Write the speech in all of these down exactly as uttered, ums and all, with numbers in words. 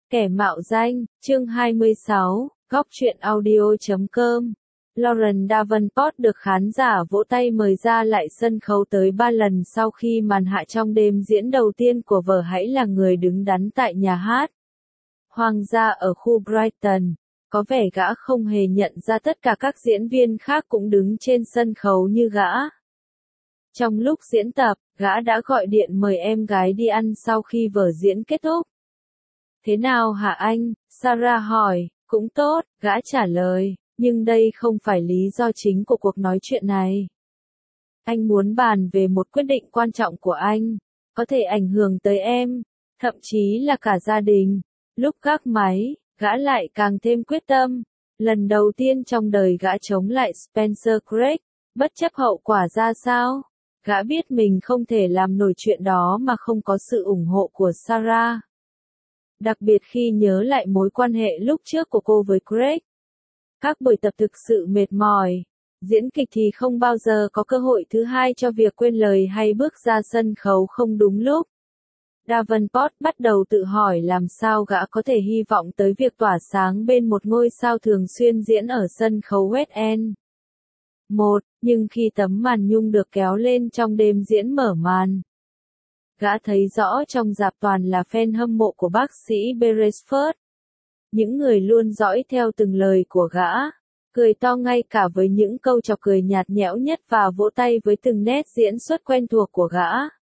Kẻ mạo danh, chương hai mươi sáu, góc truyện audio chấm com. Lauren Davenport được khán giả vỗ tay mời ra lại sân khấu tới ba lần sau khi màn hạ trong đêm diễn đầu tiên của vở Hãy là người đứng đắn tại nhà hát Hoàng gia ở khu Brighton. Có vẻ gã không hề nhận ra tất cả các diễn viên khác cũng đứng trên sân khấu như gã. Trong lúc diễn tập, gã đã gọi điện mời em gái đi ăn sau khi vở diễn kết thúc. Thế nào hả anh? Sarah hỏi. Cũng tốt, gã trả lời, nhưng đây không phải lý do chính của cuộc nói chuyện này. Anh muốn bàn về một quyết định quan trọng của anh, có thể ảnh hưởng tới em, thậm chí là cả gia đình. Lúc gác máy, gã lại càng thêm quyết tâm. Lần đầu tiên trong đời gã chống lại Spencer Craig, bất chấp hậu quả ra sao. Gã biết mình không thể làm nổi chuyện đó mà không có sự ủng hộ của Sarah. Đặc biệt khi nhớ lại mối quan hệ lúc trước của cô với Craig. Các buổi tập thực sự mệt mỏi. Diễn kịch thì không bao giờ có cơ hội thứ hai cho việc quên lời hay bước ra sân khấu không đúng lúc. Davenport bắt đầu tự hỏi làm sao gã có thể hy vọng tới việc tỏa sáng bên một ngôi sao thường xuyên diễn ở sân khấu West End. Một, nhưng khi tấm màn nhung được kéo lên trong đêm diễn mở màn, gã thấy rõ trong rạp toàn là fan hâm mộ của bác sĩ Beresford. Những người luôn dõi theo từng lời của gã, cười to ngay cả với những câu trò cười nhạt nhẽo nhất và vỗ tay với từng nét diễn xuất quen thuộc của gã.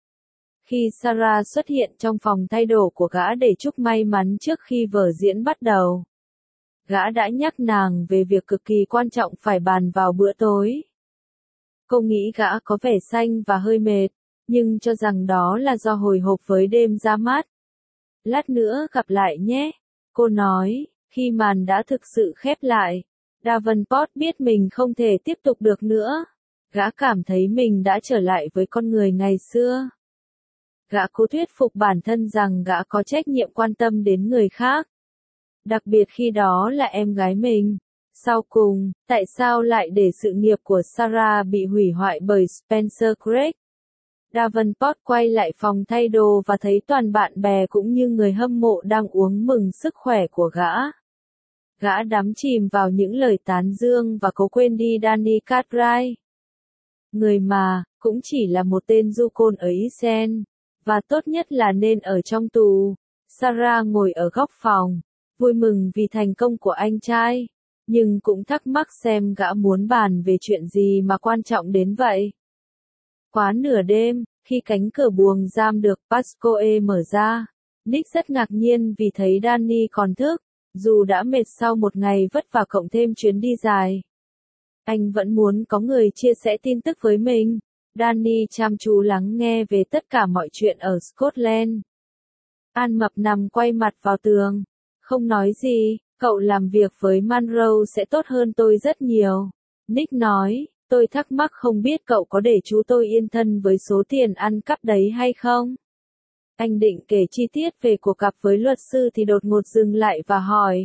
Khi Sarah xuất hiện trong phòng thay đồ của gã để chúc may mắn trước khi vở diễn bắt đầu, gã đã nhắc nàng về việc cực kỳ quan trọng phải bàn vào bữa tối. Cô nghĩ gã có vẻ xanh và hơi mệt, nhưng cho rằng đó là do hồi hộp với đêm ra mắt. Lát nữa gặp lại nhé, cô nói, khi màn đã thực sự khép lại. Davenport biết mình không thể tiếp tục được nữa. Gã cảm thấy mình đã trở lại với con người ngày xưa. Gã cố thuyết phục bản thân rằng gã có trách nhiệm quan tâm đến người khác. Đặc biệt khi đó là em gái mình. Sau cùng, tại sao lại để sự nghiệp của Sarah bị hủy hoại bởi Spencer Craig? Davenport quay lại phòng thay đồ và thấy toàn bạn bè cũng như người hâm mộ đang uống mừng sức khỏe của gã. Gã đắm chìm vào những lời tán dương và cố quên đi Danny Cartwright. Người mà, cũng chỉ là một tên du côn ở East End, và tốt nhất là nên ở trong tù. Sarah ngồi ở góc phòng, vui mừng vì thành công của anh trai, nhưng cũng thắc mắc xem gã muốn bàn về chuyện gì mà quan trọng đến vậy. Quá nửa đêm, khi cánh cửa buồng giam được Pascoe mở ra, Nick rất ngạc nhiên vì thấy Danny còn thức, dù đã mệt sau một ngày vất vả cộng thêm chuyến đi dài. Anh vẫn muốn có người chia sẻ tin tức với mình. Danny chăm chú lắng nghe về tất cả mọi chuyện ở Scotland. An Mập nằm quay mặt vào tường, không nói gì. Cậu làm việc với Monroe sẽ tốt hơn tôi rất nhiều. Nick nói, tôi thắc mắc không biết cậu có để chú tôi yên thân với số tiền ăn cắp đấy hay không? Anh định kể chi tiết về cuộc gặp với luật sư thì đột ngột dừng lại và hỏi.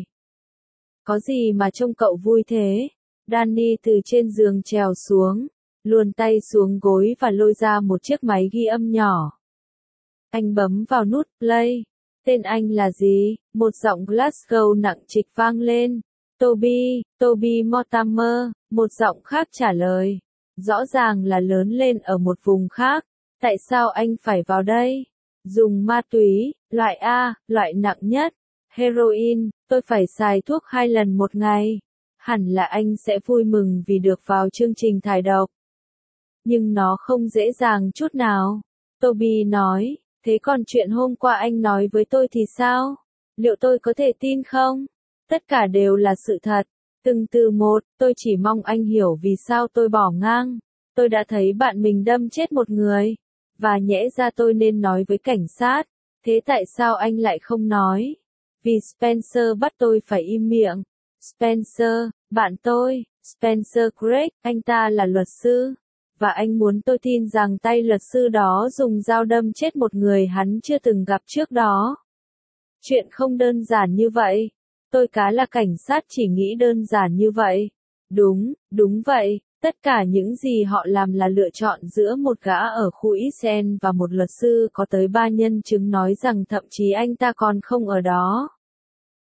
Có gì mà trông cậu vui thế? Danny từ trên giường trèo xuống, luồn tay xuống gối và lôi ra một chiếc máy ghi âm nhỏ. Anh bấm vào nút play. Tên anh là gì? Một giọng Glasgow nặng trịch vang lên. Toby, Toby Mortimer, một giọng khác trả lời. Rõ ràng là lớn lên ở một vùng khác. Tại sao anh phải vào đây? Dùng ma túy, loại A, loại nặng nhất. Heroin, tôi phải xài thuốc hai lần một ngày. Hẳn là anh sẽ vui mừng vì được vào chương trình thải độc. Nhưng nó không dễ dàng chút nào. Toby nói. Thế còn chuyện hôm qua anh nói với tôi thì sao? Liệu tôi có thể tin không? Tất cả đều là sự thật. Từng từ một, tôi chỉ mong anh hiểu vì sao tôi bỏ ngang. Tôi đã thấy bạn mình đâm chết một người. Và nhẽ ra tôi nên nói với cảnh sát. Thế tại sao anh lại không nói? Vì Spencer bắt tôi phải im miệng. Spencer, bạn tôi, Spencer Craig, anh ta là luật sư. Và anh muốn tôi tin rằng tay luật sư đó dùng dao đâm chết một người hắn chưa từng gặp trước đó. Chuyện không đơn giản như vậy. Tôi cá là cảnh sát chỉ nghĩ đơn giản như vậy. Đúng, đúng vậy. Tất cả những gì họ làm là lựa chọn giữa một gã ở khu East End và một luật sư có tới ba nhân chứng nói rằng thậm chí anh ta còn không ở đó.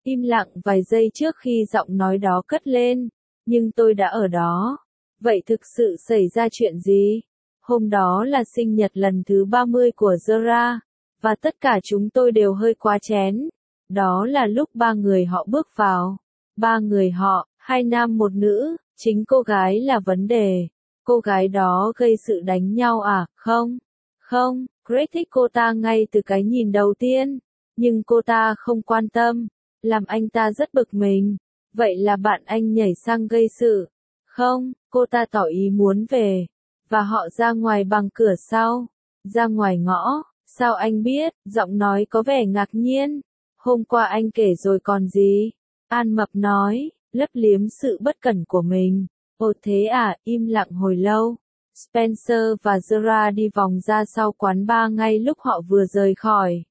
Im lặng vài giây trước khi giọng nói đó cất lên. Nhưng tôi đã ở đó. Vậy thực sự xảy ra chuyện gì? Hôm đó là sinh nhật lần thứ ba mươi của Zara. Và tất cả chúng tôi đều hơi quá chén. Đó là lúc ba người họ bước vào. Ba người họ, hai nam một nữ, chính cô gái là vấn đề. Cô gái đó gây sự đánh nhau à? Không. Không, Greg thích cô ta ngay từ cái nhìn đầu tiên. Nhưng cô ta không quan tâm. Làm anh ta rất bực mình. Vậy là bạn anh nhảy sang gây sự. Không, cô ta tỏ ý muốn về. Và họ ra ngoài bằng cửa sau. Ra ngoài ngõ. Sao anh biết? Giọng nói có vẻ ngạc nhiên. Hôm qua anh kể rồi còn gì? An Mập nói, lấp liếm sự bất cẩn của mình. Ồ thế à, im lặng hồi lâu. Spencer và Zara đi vòng ra sau quán bar ngay lúc họ vừa rời khỏi.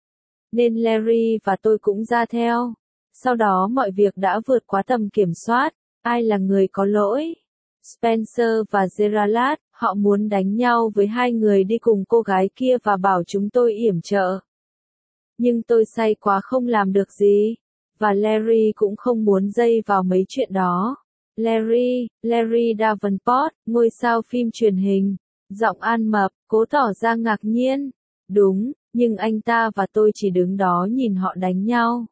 Nên Larry và tôi cũng ra theo. Sau đó mọi việc đã vượt quá tầm kiểm soát. Ai là người có lỗi? Spencer và Gerald, họ muốn đánh nhau với hai người đi cùng cô gái kia và bảo chúng tôi yểm trợ. Nhưng tôi say quá không làm được gì. Và Larry cũng không muốn dây vào mấy chuyện đó. Larry, Larry Davenport, ngôi sao phim truyền hình. Giọng An Mập, cố tỏ ra ngạc nhiên. Đúng, nhưng anh ta và tôi chỉ đứng đó nhìn họ đánh nhau.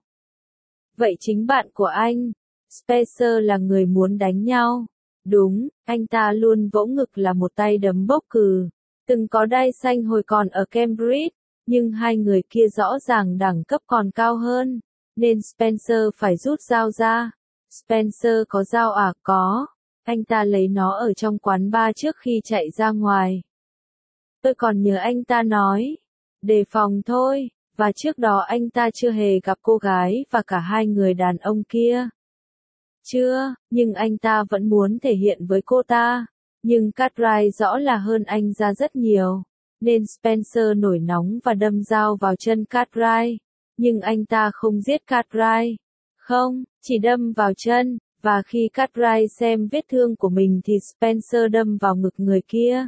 Vậy chính bạn của anh, Spencer là người muốn đánh nhau. Đúng, anh ta luôn vỗ ngực là một tay đấm bốc cừ. Từng có đai xanh hồi còn ở Cambridge, nhưng hai người kia rõ ràng đẳng cấp còn cao hơn. Nên Spencer phải rút dao ra. Spencer có dao à? Có. Anh ta lấy nó ở trong quán bar trước khi chạy ra ngoài. Tôi còn nhớ anh ta nói. Đề phòng thôi. Và trước đó anh ta chưa hề gặp cô gái và cả hai người đàn ông kia. Chưa, nhưng anh ta vẫn muốn thể hiện với cô ta. Nhưng Cartwright rõ là hơn anh ra rất nhiều. Nên Spencer nổi nóng và đâm dao vào chân Cartwright. Nhưng anh ta không giết Cartwright. Không, chỉ đâm vào chân. Và khi Cartwright xem vết thương của mình thì Spencer đâm vào ngực người kia.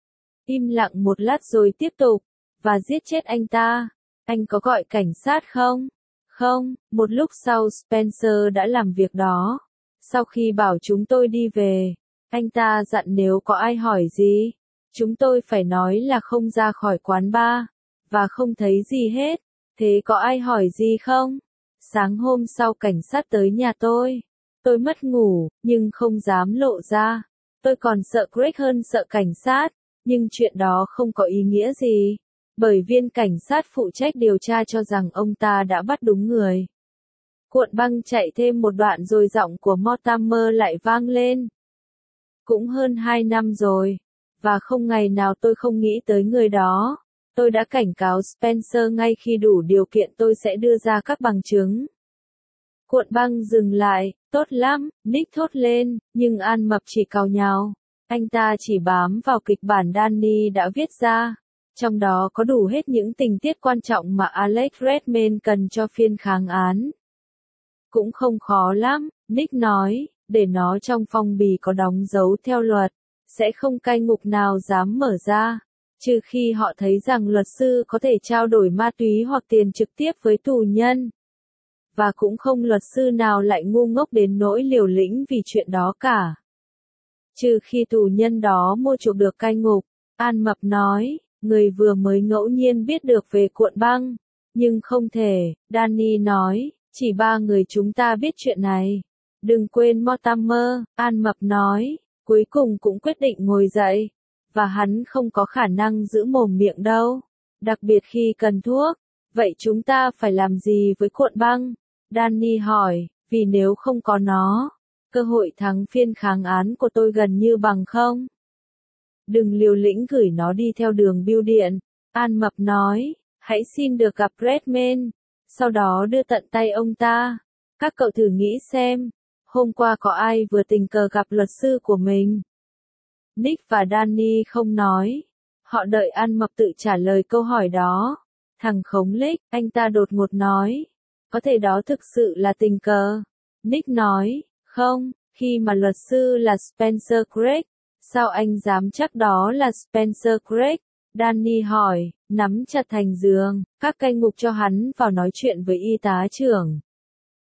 Im lặng một lát rồi tiếp tục. Và giết chết anh ta. Anh có gọi cảnh sát không? Không, một lúc sau Spencer đã làm việc đó. Sau khi bảo chúng tôi đi về, anh ta dặn nếu có ai hỏi gì, chúng tôi phải nói là không ra khỏi quán bar, và không thấy gì hết. Thế có ai hỏi gì không? Sáng hôm sau cảnh sát tới nhà tôi. Tôi mất ngủ, nhưng không dám lộ ra. Tôi còn sợ Greg hơn sợ cảnh sát, nhưng chuyện đó không có ý nghĩa gì. Bởi viên cảnh sát phụ trách điều tra cho rằng ông ta đã bắt đúng người. Cuộn băng chạy thêm một đoạn rồi giọng của Mortimer lại vang lên. Cũng hơn hai năm rồi. Và không ngày nào tôi không nghĩ tới người đó. Tôi đã cảnh cáo Spencer ngay khi đủ điều kiện tôi sẽ đưa ra các bằng chứng. Cuộn băng dừng lại. Tốt lắm, Nick thốt lên, nhưng An Mập chỉ càu nhàu. Anh ta chỉ bám vào kịch bản Danny đã viết ra. Trong đó có đủ hết những tình tiết quan trọng mà Alex Redmayne cần cho phiên kháng án. Cũng không khó lắm, Nick nói, để nó trong phong bì có đóng dấu theo luật, sẽ không cai ngục nào dám mở ra, trừ khi họ thấy rằng luật sư có thể trao đổi ma túy hoặc tiền trực tiếp với tù nhân. Và cũng không luật sư nào lại ngu ngốc đến nỗi liều lĩnh vì chuyện đó cả. Trừ khi tù nhân đó mua chuộc được cai ngục, An Mập nói. Người vừa mới ngẫu nhiên biết được về cuộn băng. Nhưng không thể, Danny nói, chỉ ba người chúng ta biết chuyện này. Đừng quên Mortimer, An Mập nói, cuối cùng cũng quyết định ngồi dậy. Và hắn không có khả năng giữ mồm miệng đâu. Đặc biệt khi cần thuốc. Vậy chúng ta phải làm gì với cuộn băng? Danny hỏi, vì nếu không có nó, cơ hội thắng phiên kháng án của tôi gần như bằng không. Đừng liều lĩnh gửi nó đi theo đường bưu điện, An Mập nói, hãy xin được gặp Redmayne, sau đó đưa tận tay ông ta. Các cậu thử nghĩ xem, hôm qua có ai vừa tình cờ gặp luật sư của mình? Nick và Danny không nói, họ đợi An Mập tự trả lời câu hỏi đó. Thằng khống lích, anh ta đột ngột nói, có thể đó thực sự là tình cờ. Nick nói, không, khi mà luật sư là Spencer Craig. Sao anh dám chắc đó là Spencer Craig? Danny hỏi, nắm chặt thành giường, các cai ngục cho hắn vào nói chuyện với y tá trưởng.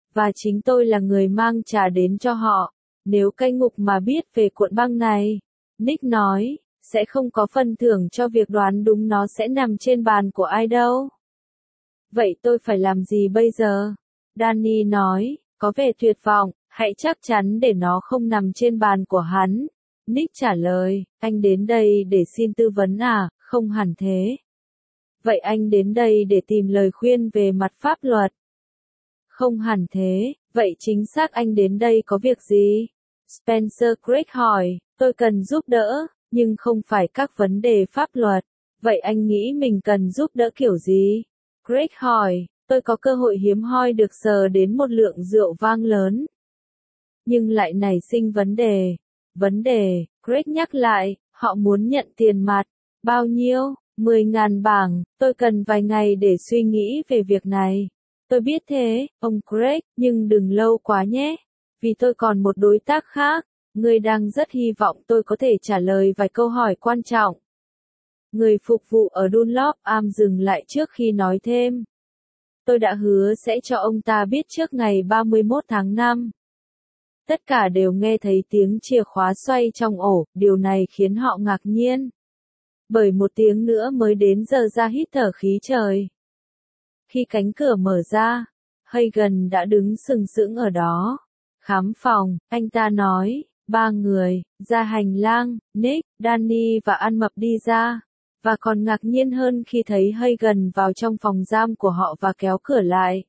Và chính tôi là người mang trà đến cho họ. Nếu cai ngục mà biết về cuộn băng này, Nick nói, sẽ không có phần thưởng cho việc đoán đúng nó sẽ nằm trên bàn của ai đâu. Vậy tôi phải làm gì bây giờ? Danny nói, có vẻ tuyệt vọng, hãy chắc chắn để nó không nằm trên bàn của hắn. Nick trả lời, anh đến đây để xin tư vấn à, không hẳn thế. Vậy anh đến đây để tìm lời khuyên về mặt pháp luật? Không hẳn thế, vậy chính xác anh đến đây có việc gì? Spencer Craig hỏi, tôi cần giúp đỡ, nhưng không phải các vấn đề pháp luật. Vậy anh nghĩ mình cần giúp đỡ kiểu gì? Craig hỏi, tôi có cơ hội hiếm hoi được sờ đến một lượng rượu vang lớn. Nhưng lại nảy sinh vấn đề. Vấn đề, Craig nhắc lại, họ muốn nhận tiền mặt. Bao nhiêu? mười ngàn bảng, tôi cần vài ngày để suy nghĩ về việc này. Tôi biết thế, ông Craig, nhưng đừng lâu quá nhé. Vì tôi còn một đối tác khác. Người đang rất hy vọng tôi có thể trả lời vài câu hỏi quan trọng. Người phục vụ ở Dunlop Am dừng lại trước khi nói thêm. Tôi đã hứa sẽ cho ông ta biết trước ngày ba mươi mốt tháng năm. Tất cả đều nghe thấy tiếng chìa khóa xoay trong ổ, điều này khiến họ ngạc nhiên. Bởi một tiếng nữa mới đến giờ ra hít thở khí trời. Khi cánh cửa mở ra, Hagen đã đứng sừng sững ở đó. Khám phòng, anh ta nói, ba người, ra hành lang, Nick, Danny và Ăn Mập đi ra. Và còn ngạc nhiên hơn khi thấy Hagen vào trong phòng giam của họ và kéo cửa lại.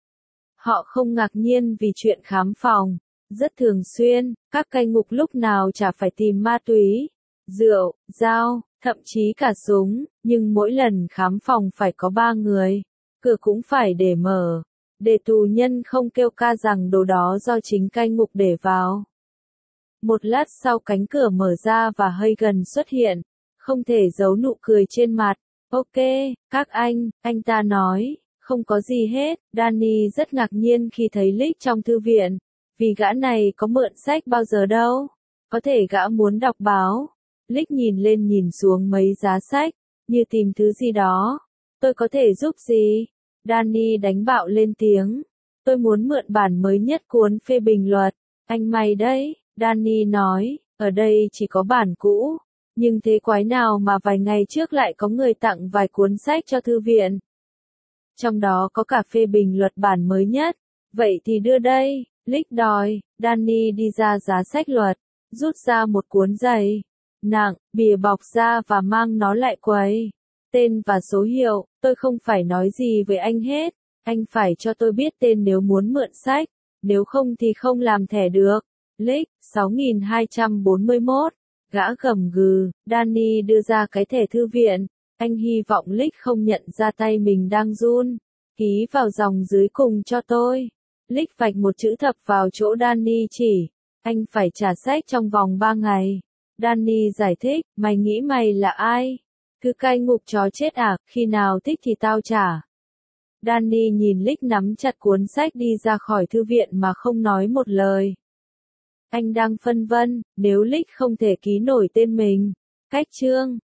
Họ không ngạc nhiên vì chuyện khám phòng. Rất thường xuyên, các cai ngục lúc nào chả phải tìm ma túy, rượu, dao, thậm chí cả súng, nhưng mỗi lần khám phòng phải có ba người. Cửa cũng phải để mở, để tù nhân không kêu ca rằng đồ đó do chính cai ngục để vào. Một lát sau cánh cửa mở ra và Hagen xuất hiện, không thể giấu nụ cười trên mặt. Ok, các anh, anh ta nói, không có gì hết. Danny rất ngạc nhiên khi thấy Lick trong thư viện, vì gã này có mượn sách bao giờ đâu. Có thể gã muốn đọc báo. Lick nhìn lên nhìn xuống mấy giá sách, như tìm thứ gì đó. Tôi có thể giúp gì? Danny đánh bạo lên tiếng. Tôi muốn mượn bản mới nhất cuốn phê bình luật. Anh may đấy, Danny nói, ở đây chỉ có bản cũ. Nhưng thế quái nào mà vài ngày trước lại có người tặng vài cuốn sách cho thư viện. Trong đó có cả phê bình luật bản mới nhất. Vậy thì đưa đây, Lick đòi. Danny đi ra giá sách luật, rút ra một cuốn dày, nặng, bìa bọc ra và mang nó lại quầy. Tên và số hiệu, tôi không phải nói gì với anh hết. Anh phải cho tôi biết tên nếu muốn mượn sách, nếu không thì không làm thẻ được. Lick, sáu nghìn hai trăm bốn mươi mốt. Gã gầm gừ, Danny đưa ra cái thẻ thư viện. Anh hy vọng Lick không nhận ra tay mình đang run. Ký vào dòng dưới cùng cho tôi. Lick vạch một chữ thập vào chỗ Danny chỉ. Anh phải trả sách trong vòng ba ngày. Danny giải thích, mày nghĩ mày là ai? Cứ cai ngục chó chết à, khi nào thích thì tao trả. Danny nhìn Lick nắm chặt cuốn sách đi ra khỏi thư viện mà không nói một lời. Anh đang phân vân, nếu Lick không thể ký nổi tên mình. Cách chương